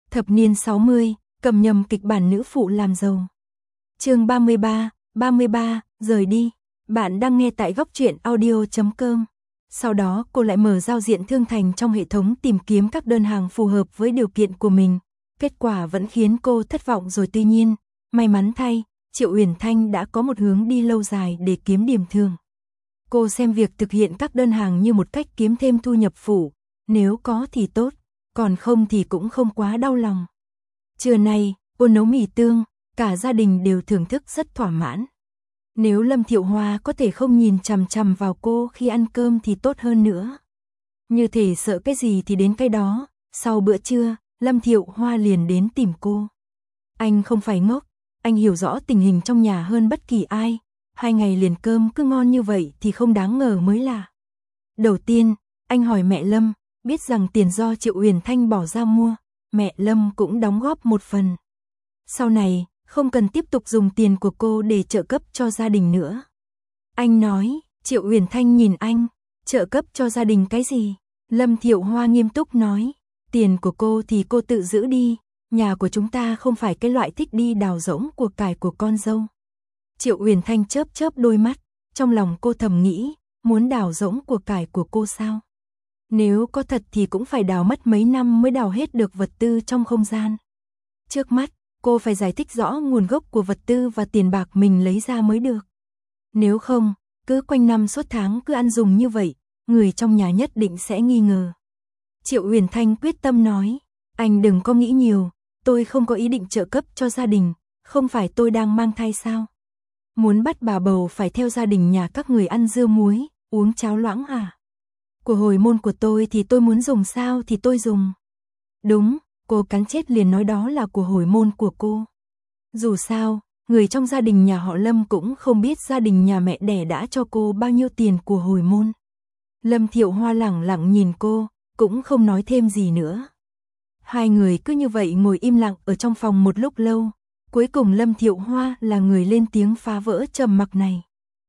Thập niên 60, cầm nhầm kịch bản nữ phụ làm giàu. Chương 33, rời đi. Bạn đang nghe tại goctruyện.audio.com. Sau đó cô lại mở giao diện thương thành trong hệ thống tìm kiếm các đơn hàng phù hợp với điều kiện của mình. Kết quả vẫn khiến cô thất vọng rồi, tuy nhiên, may mắn thay, Triệu Uyển Thanh đã có một hướng đi lâu dài để kiếm điểm thường. Cô xem việc thực hiện các đơn hàng như một cách kiếm thêm thu nhập phụ, nếu có thì tốt, còn không thì cũng không quá đau lòng. Trưa nay, cô nấu mì tương, cả gia đình đều thưởng thức rất thỏa mãn. Nếu Lâm Thiệu Hoa có thể không nhìn chằm chằm vào cô khi ăn cơm thì tốt hơn nữa. Như thể sợ cái gì thì đến cái đó, sau bữa trưa, Lâm Thiệu Hoa liền đến tìm cô. Anh không phải ngốc, anh hiểu rõ tình hình trong nhà hơn bất kỳ ai. 2 ngày liền cơm cứ ngon như vậy thì không đáng ngờ mới lạ. Đầu tiên, anh hỏi mẹ Lâm, biết rằng tiền do Triệu Uyển Thanh bỏ ra mua, mẹ Lâm cũng đóng góp một phần. Sau này, không cần tiếp tục dùng tiền của cô để trợ cấp cho gia đình nữa. Anh nói. Triệu Uyển Thanh nhìn anh, trợ cấp cho gia đình cái gì? Lâm Thiệu Hoa nghiêm túc nói, tiền của cô thì cô tự giữ đi, nhà của chúng ta không phải cái loại thích đi đào rỗng của cải của con dâu. Triệu Uyển Thanh chớp chớp đôi mắt, trong lòng cô thầm nghĩ, muốn đào rỗng của cải của cô sao? Nếu có thật thì cũng phải đào mất mấy năm mới đào hết được vật tư trong không gian. Trước mắt, cô phải giải thích rõ nguồn gốc của vật tư và tiền bạc mình lấy ra mới được. Nếu không, cứ quanh năm suốt tháng cứ ăn dùng như vậy, người trong nhà nhất định sẽ nghi ngờ. Triệu Uyển Thanh quyết tâm nói, anh đừng có nghĩ nhiều, tôi không có ý định trợ cấp cho gia đình, không phải tôi đang mang thai sao? Muốn bắt bà bầu phải theo gia đình nhà các người ăn dưa muối, uống cháo loãng à? Của hồi môn của tôi thì tôi muốn dùng sao thì tôi dùng. Đúng, cô cắn chết liền nói đó là của hồi môn của cô. Dù sao, người trong gia đình nhà họ Lâm cũng không biết gia đình nhà mẹ đẻ đã cho cô bao nhiêu tiền của hồi môn. Lâm Thiệu Hoa lẳng lặng nhìn cô, cũng không nói thêm gì nữa. Hai người cứ như vậy ngồi im lặng ở trong phòng một lúc lâu. Cuối cùng Lâm Thiệu Hoa là người lên tiếng phá vỡ trầm mặc này.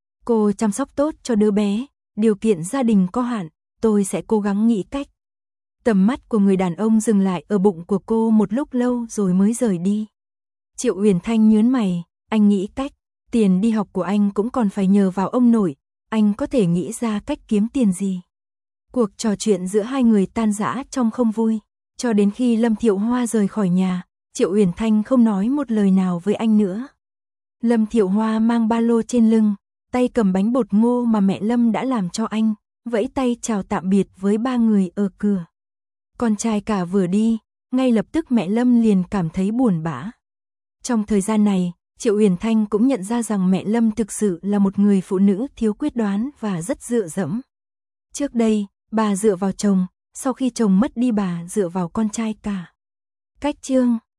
Cô chăm sóc tốt cho đứa bé, điều kiện gia đình có hạn, tôi sẽ cố gắng nghĩ cách. Tầm mắt của người đàn ông dừng lại ở bụng của cô một lúc lâu rồi mới rời đi. Triệu Uyển Thanh nhớn mày, anh nghĩ cách, tiền đi học của anh cũng còn phải nhờ vào ông nội, anh có thể nghĩ ra cách kiếm tiền gì? Cuộc trò chuyện giữa hai người tan rã trong không vui, cho đến khi Lâm Thiệu Hoa rời khỏi nhà. Triệu Uyển Thanh không nói một lời nào với anh nữa. Lâm Thiệu Hoa mang ba lô trên lưng, tay cầm bánh bột ngô mà mẹ Lâm đã làm cho anh, vẫy tay chào tạm biệt với ba người ở cửa. Con trai cả vừa đi, ngay lập tức mẹ Lâm liền cảm thấy buồn bã. Trong thời gian này, Triệu Uyển Thanh cũng nhận ra rằng mẹ Lâm thực sự là một người phụ nữ thiếu quyết đoán và rất dựa dẫm. Trước đây, bà dựa vào chồng, sau khi chồng mất đi bà dựa vào con trai cả. Cách chương